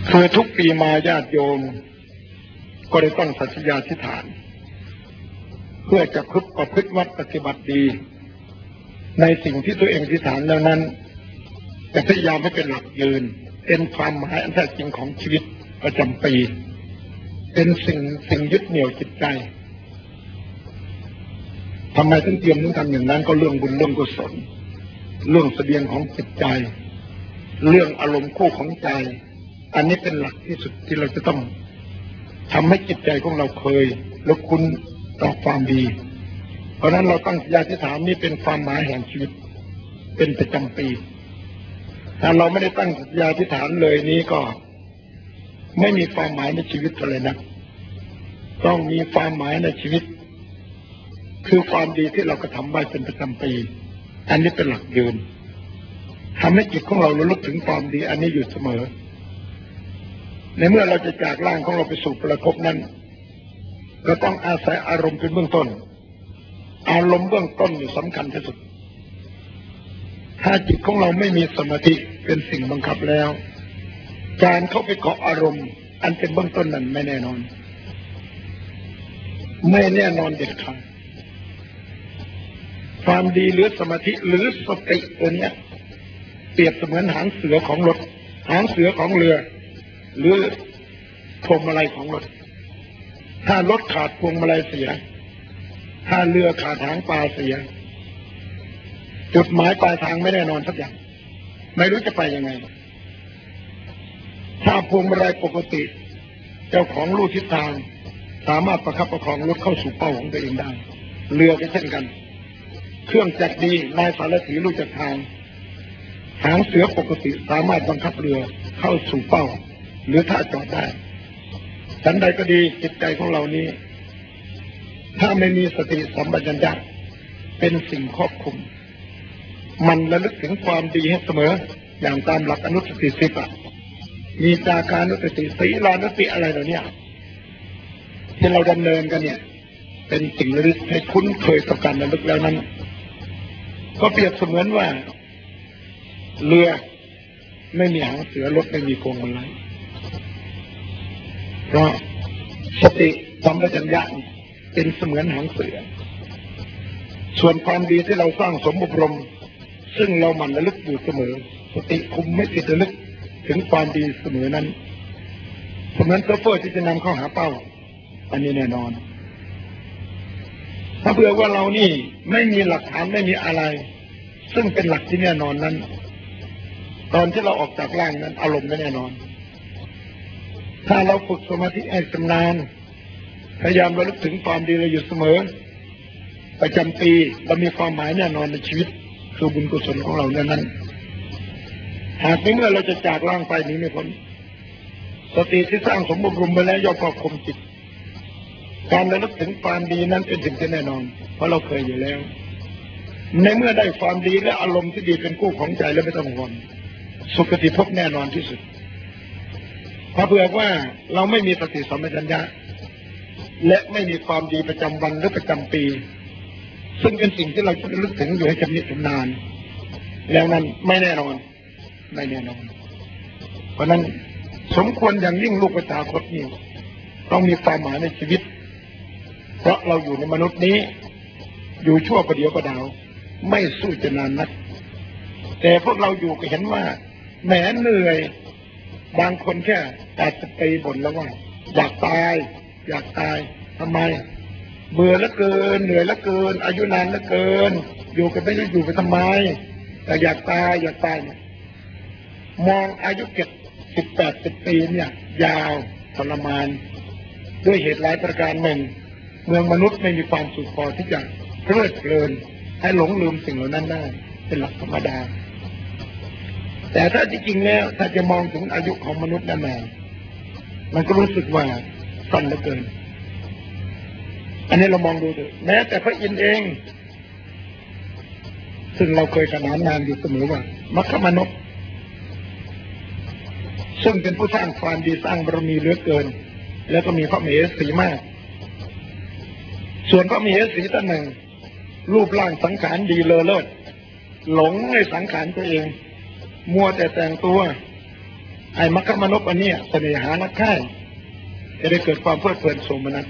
คือทุกปีมาญาติโยมก็ได้ตั้งสัจญาธิษฐานเพื่อจะประพฤติวัดปฏิบัติดีในสิ่งที่ตัวเองอธิษฐานแล้วนั้นจะพยายามให้เป็นหลักยืนเป็นความหมายอันแท้จริงของชีวิตประจำปีเป็นสิ่งยึดเหนี่ยวจิตใจทำไมถึงเตรียมถึงทำอย่างนั้นก็เรื่องบุญเรื่องกุศลเรื่องเสบียงของจิตใจเรื่องอารมณ์คู่ของใจอันนี้เป็นหลักที่สุดที่เราจะต้องทำให้จิตใจของเราเคยและคุ้นต่อความดีเพราะนั้นเราตั้งสัจญาธิษฐานนี้เป็นความหมายแห่งชีวิตเป็นประจำปีถ้าเราไม่ได้ตั้งสัจญาธิษฐานเลยนี้ก็ไม่มีความหมายในชีวิตเลยนะต้องมีความหมายในชีวิตคือความดีที่เรากระทำไว้เป็นประจำปีอันนี้เป็นหลักยืนทำให้จิตของเราระลึกถึงความดีอันนี้อยู่เสมอในเมื่อเราจะจากร่างของเราไปสู่ประภพนั้นก็ต้องอาศัยอารมณ์เป็นเบื้องต้นอารมณ์เบื้องต้นอยู่สำคัญที่สุดถ้าจิตของเราไม่มีสมาธิเป็นสิ่งบังคับแล้วการเข้าไปเกาะอารมณ์อันเป็นเบื้องต้นนั้นไม่แน่นอนเด็ดขาดความดีหรือสมาธิหรือสติตัวนี้เปรียบเสมือนหางเสือของรถหางเสือของเรือหรือพวงมาลัยของรถถ้ารถขาดพวงมาลัยเสียถ้าเรือขาดหางปลาเสียจุดหมายปลายทางไม่แน่นอนสักอย่างไม่รู้จะไปยังไงถ้าพวงมาลัยปกติเจ้าของรู้ทิศทางสามารถประคับประคองรถเข้าสู่เป้าของตัวเองได้เรือก็เช่นกันเครื่องจักรดีนายสารถีรู้จักทางหางเสือปกติสามารถบังคับเรือเข้าสู่เป้าหรือท่าจอดได้ฉันใดก็ดีจิตใจของเรานี้ถ้าไม่มีสติสัมปชัญญะเป็นสิ่งครอบคุมมันระลึกถึงความดีให้เสมออย่างตามหลักอนุสติ10มีจาคานุสติศีลานุสติอะไรเหล่านี้ที่เราดำเนินกันเนี่ยเป็นสิ่งระลึกให้คุ้นเคยกับการระลึกแล้วนั้นก็เปรียบเสมือนว่าเรือไม่มีหางเสือรถไม่มีพวงมาลัยเพราะสติสัมปชัญญะเป็นเสมือนหางเสือส่วนความดีที่เราสร้างสมอบรมซึ่งเราหมั่นระลึกอยู่เสมอสติคุมไม่ติดระลึกถึงความดีเสมอนั้นเสมือนโซเฟอร์ที่จะนำเข้าหาเป้าอันนี้แน่นอนถ้าเผื่อว่าเรานี่ไม่มีหลักฐานไม่มีอะไรซึ่งเป็นหลักที่แน่นอนนั้นตอนที่เราออกจากร่างนั้นอารมณ์ไม่แน่นอนถ้าเราฝึกสมาธิให้ชำนาญพยายามระลึกถึงความดีเราอยู่เสมอประจำปีเรามีความหมายแน่นอนในชีวิตคือบุญกุศลของเรานั้นหากเมื่อเราจะจากร่างไปนี้ไม่พ้นสติที่สร้างสมบูรณ์ไปแล้วย่อมครอบคุมจิตการระลึกถึงความดีนั้นเป็นสิ่งที่แน่นอนเพราะเราเคยอยู่แล้วในเมื่อได้ความดีและอารมณ์ที่ดีเป็นคู่ของใจแล้วไม่ต้องห่วงสุคติภพแน่นอนที่สุดถ้าเผื่อว่าเราไม่มีสติสัมปชัญญะและไม่มีความดีประจำวันหรือประจำปีซึ่งเป็นสิ่งที่เราจะระลึกถึงอยู่ให้ชำนิชำนาญแล้วนั้นไม่แน่นอนเพราะนั้นสมควรอย่างยิ่งลูกประชาคตนี้ต้องมีความหมายในชีวิตเพราะเราอยู่ในมนุษย์นี้อยู่ชั่วประเดี๋ยวประดาวไม่สู้จะนานนักแต่พวกเราอยู่ก็เห็นว่าแหมเหนื่อยบางคนแค่อาจจะไปบ่นแล้วว่าอยากตายทำไมเบื่อเหลือเกินเหนื่อยเหลือเกินอายุนานเหลือเกินอยู่กันไม่รู้อยู่ไปทำไมแต่อยากตายเนี่ยมองอายุ18 ปีเนี่ยยาวทรมานด้วยเหตุหลายประการหนึ่งเมืองมนุษย์ไม่มีความสุขพอที่จะเพลิดเพลินให้หลงลืมสิ่งเหล่านั้นได้เป็นหลักธรรมดาแต่ถ้าจริงๆแล้วถ้าจะมองถึงอายุของมนุษย์นั่นแหละมันก็รู้สึกว่าสั้นเหลือเกินอันนี้เรามองดูแม้แต่พระอินทร์เองซึ่งเราเคยขนานนามอยู่เสมอว่ามัคคมนพซึ่งเป็นผู้สร้างความดีสร้างบารมีเหลือเกินแล้วก็มีพระมเหสีมากส่วนพระมเหสีท่านหนึ่งรูปร่างสังขารดีเลอเลิศหลงในสังขารตัวเองมัวแต่แต่งตัวไอ้มรรคมนพอันนี้เสน่หารักใคร่จะได้เกิดความเพลิดเพลินโสมนัส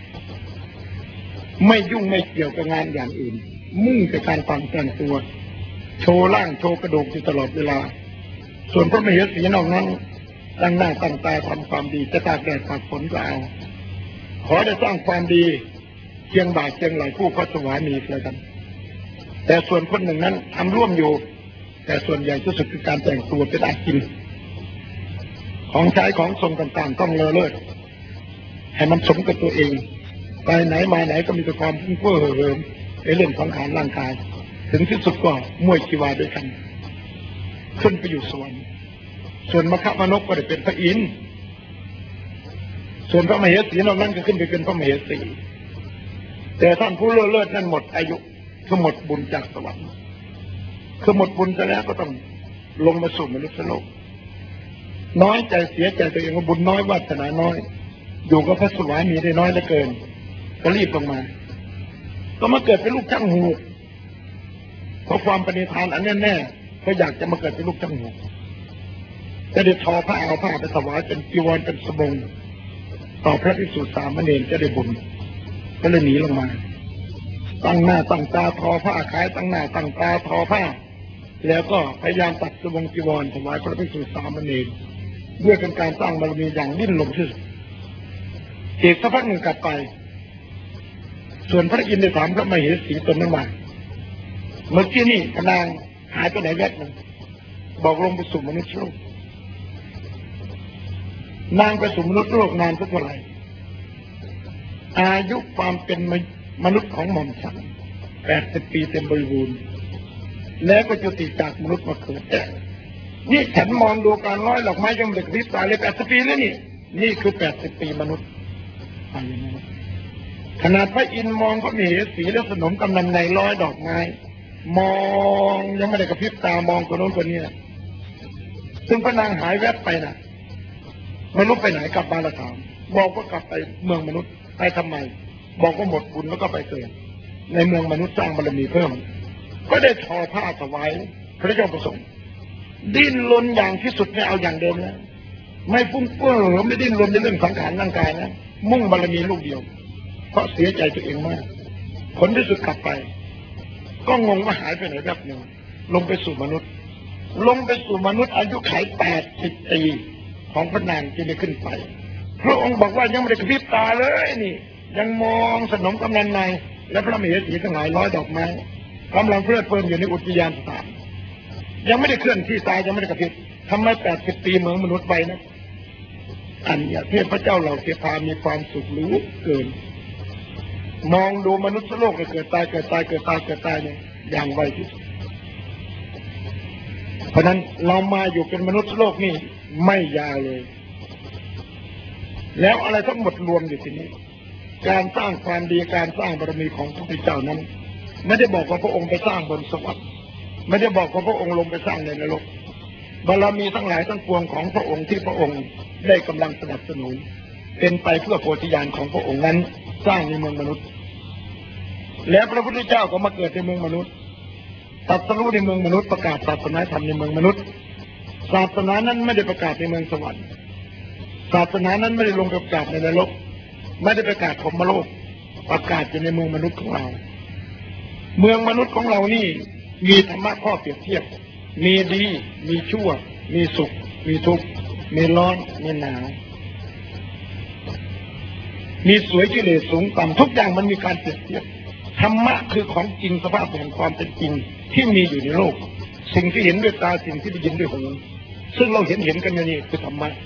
ไม่ยุ่งไม่เกี่ยวกับงานอย่างอื่นมุ่งแต่การฟังแต่งตัวโชว์ร่างโชว์กระดูกอยู่ตลอดเวลาส่วนพระมเหสีนอกนั้นตั้งหน้าตั้งตาทำความดีจะตากแดดตากฝนก็เอาขอได้สร้างความดีเชียงบ่าเชียงไหลผู้พระสวามีแล้วกันแต่ส่วนคนหนึ่งนั้นทำร่วมอยู่แต่ส่วนใหญ่ที่สุดคือการแต่งตัวเป็นอากินของใช้ของทรงต่างๆต้องเลอเลิศให้มันสมกับตัวเองไปไหนมาไหนก็มีแต่ความพุ่งเฟ้อเหิมในเรื่องสังขารร่างกายถึงที่สุดก็มวยกีวาด้วยกันขึ้นไปอยู่สวรรค์ส่วนมคมนพก็ได้เป็นพระอินทร์ส่วนพระมเหสีนอกนั้นก็ขึ้นไปเป็นพระมเหสีแต่ท่านผู้เลิศนั้นหมดอายุคือหมดบุญจากสวรรค์คือหมดบุญไปแล้วก็ต้องลงมาสู่มนุษย์โลกน้อยใจเสียใจตัวเองว่าบุญน้อยวาสนาน้อยอยู่กับพระสวามีได้น้อยเหลือเกินก็รีบลงมาก็มาเกิดเป็นลูกช่างหูเพราะความปณิธานอันแน่ๆก็อยากจะมาเกิดเป็นลูกช่างหูจะได้ทอผ้าเอาผ้าไปถวายเป็นจีวรเป็นสบงต่อพระภิกษุสามเณรจะได้บุญก็เลยหนีลงมาตั้งหน้าตั้งตาทอผ้าขายตั้งหน้าตั้งตาทอผ้าแล้วก็พยายามตัดสบงจีวรถวายพระภิกษุสามเณรด้วยเป็นการสร้างบารมีอย่างดิ้นรนที่สุดอีกสักพักหนึ่งกลับไปส่วนพระอินทร์ได้ถามพระมเหสีตนนั้นว่าเมื่อกี้นี่นางหายไปไหนแวบนึงบอกลงไปสู่มนุษย์โลกนางไปสู่มนุษย์โลกนานสักเท่าไหร่อายุความเป็นมนุษย์ของหม่อมฉัน80 ปีเต็มบริบูรณ์แล้วก็จุติจากมนุษย์มาเกิดแต่นี่ฉันมองดูการร้อยดอกไม้ยังเด็กริบตายเลย80 ปีแล้วนี่คือ80 ปีมนุษย์ขนาดพระอินทร์มองพระมเหสีแล้วสนมกำนันในร้อยดอกไม้มองยังไม่ได้กระพริบตามองคนโน้นคนนี้ซึ่งพระนางหายแวบไปนะไม่รู้ไปไหนกลับมาละถามบอกว่ากลับไปเมืองมนุษย์ไปทำไมบอกว่าหมดบุญแล้วก็ไปเกิดในเมืองมนุษย์สร้างบารมีเพิ่มก็ได้ทอผ้าถวายพระเจ้าประสงค์ดิ้นรนอย่างที่สุดไม่เอาอย่างเดิมแล้วไม่ฟุ้งเฟ้อไม่ดิ้นรนในเรื่องสังขารร่างกายนะมุ่งบารมีลูกเดียวเพราะเสียใจตัวเองมากผลที่สุดกลับไปก็งงว่าหายไปไหนแบบหนึ่งลงไปสู่มนุษย์อายุขัย80 ปีของพระนางที่ได้ขึ้นไปพระองค์บอกว่ายังไม่ได้กระพริบตาเลยนี่ยังมองสนมกำนันในและพระมเหสีทั้งหลายร้อยดอกไม้กำลังเพลิดเพลินอยู่ในอุทยานสถานยังไม่ได้เคลื่อนที่ตายยังไม่ได้กระพริบทำไม80 ปีเมืองมนุษย์ไปนะอันนี้เทพเจ้าเหล่าเทพามีความสุขรู้เกินมองดูมนุษย์โลกเกิดตายเนี่ยอย่างไวที่สุดเพราะนั้นเรามาอยู่เป็นมนุษย์โลกนี่ไม่ยาวเลยแล้วอะไรทั้งหมดรวมอยู่ที่นี้การสร้างความดีการสร้างบารมีของพระพุทธเจ้านั้นไม่ได้บอกว่าพระองค์ไปสร้างบนสวรรค์ไม่ได้บอกว่าพระองค์ลงไปสร้างในนรกบารมีทั้งหลายทั้งปวงของพระองค์ที่พระองค์ได้กำลังสนับสนุนเป็นไปเพื่อโพธิญาณของพระองค์นั้นสร้างในเมืองมนุษย์แล้วพระพุทธเจ้าก็มาเกิดในเมืองมนุษย์ตรัสรู้ในเมืองมนุษย์ประกาศศาสนาธรรมในเมืองมนุษย์ศาสนานั้นไม่ได้ประกาศในเมืองสวรรค์ศาสนานั้นไม่ได้ลงประกาศในนรกไม่ได้ประกาศพรหมโลกประกาศอยู่ในเมืองมนุษย์ของเราเมืองมนุษย์ของเรานี่มีธรรมะข้อเปรียบเทียบมีดีมีชั่วมีสุขมีทุกข์มีร้อนมีหนาวมีสวยกิเลสสูงต่ำทุกอย่างมันมีการเปรียบเทียบธรรมะคือของจริงสภาพแห่งความเป็นจริงที่มีอยู่ในโลกสิ่งที่เห็นด้วยตาสิ่งที่ได้ยินด้วยหูซึ่งเราเห็นกันอย่างนี้คือธรรมะ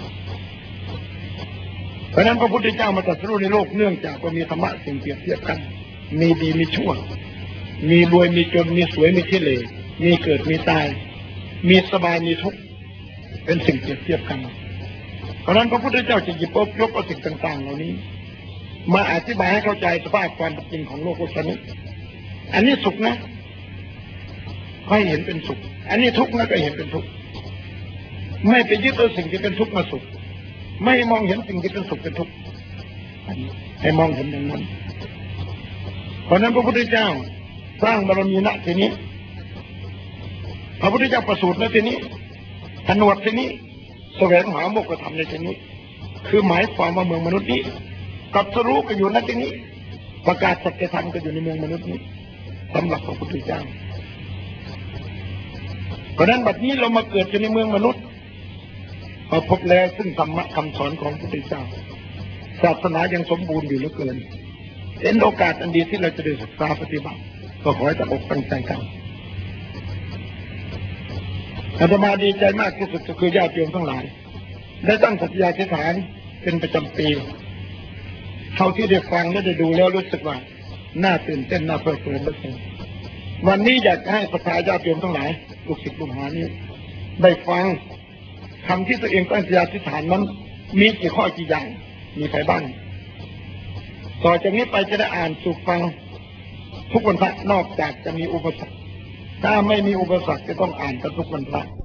เพราะนั้นพระพุทธเจ้ามาตรัสรู้ในโลกเนื่องจากว่ามีธรรมะสิ่งเปรียบเทียบกันมีดีมีชั่วมีรวยมีจนมีสวยมีขี้เหร่มีเกิดมีตายมีสบายมีทุกข์เป็นสิ่งเปรียบเทียบกันเพราะนั้นพระพุทธเจ้าจะหยิบยกเอาสิ่งต่างๆเหล่านี้มาอธิบายให้เข้าใจสภาพความเป็นจริงของโลกโลกนี้อันนี้สุขนะให้เห็นเป็นสุขอันนี้ทุกข์นะก็เห็นเป็นทุกข์ไม่ไปยึดเอาสิ่งที่เป็นทุกข์มาสุขไม่มองเห็นสิ่งที่เป็นสุขเป็นทุกข์ให้มองเห็นอย่างนั้นเพราะนั้นพระพุทธเจ้าสร้างบารมีณที่นี้พระพุทธเจ้าประสูติณที่นี้ผนวดที่นี้แสวงหาโมกขธรรมในที่นี้คือหมายความว่าเมืองมนุษย์นี้กับสรู้ก็อยู่ณที่นี้ประกาศสัจธรรมก็อยู่ในเมืองมนุษย์นี้สำหรับพระพุทธเจ้าเพราะนั้นบัดนี้เรามาเกิดอยู่ในเมืองมนุษย์มาพบแล้วซึ่งธรรมะคำสอนของพระพุทธเจ้าศาสนายังสมบูรณ์อยู่เหลือเกินเป็นโอกาสอันดีที่เราจะได้ศึกษาปฏิบัติก็ขอให้ตั้งอกตั้งใจกันอาตมาดีใจมากที่สุดก็คือญาติโยมทั้งหลายได้ตั้งสัตยาธิษฐานเป็นประจำปีเท่าที่ได้ฟังและได้ดูแล้วรู้สึกว่าน่าตื่นเต้นน่าเพลิดเพลินเหลือเกินวันนี้อยากให้ศรัทธาญาติโยมทั้งหลายลูกศิษย์ลูกหานี้ได้ฟังคำที่ตัวเองตั้งสัตยาธิษฐานนั้นมีกี่ข้อกี่อย่างมีใครบ้างต่อจากนี้ไปจะได้อ่านสู่ฟังทุกวันพระนอกจากจะมีอุปสรรคถ้าไม่มีอุปสรรคจะต้องอ่านกันทุกวันพระ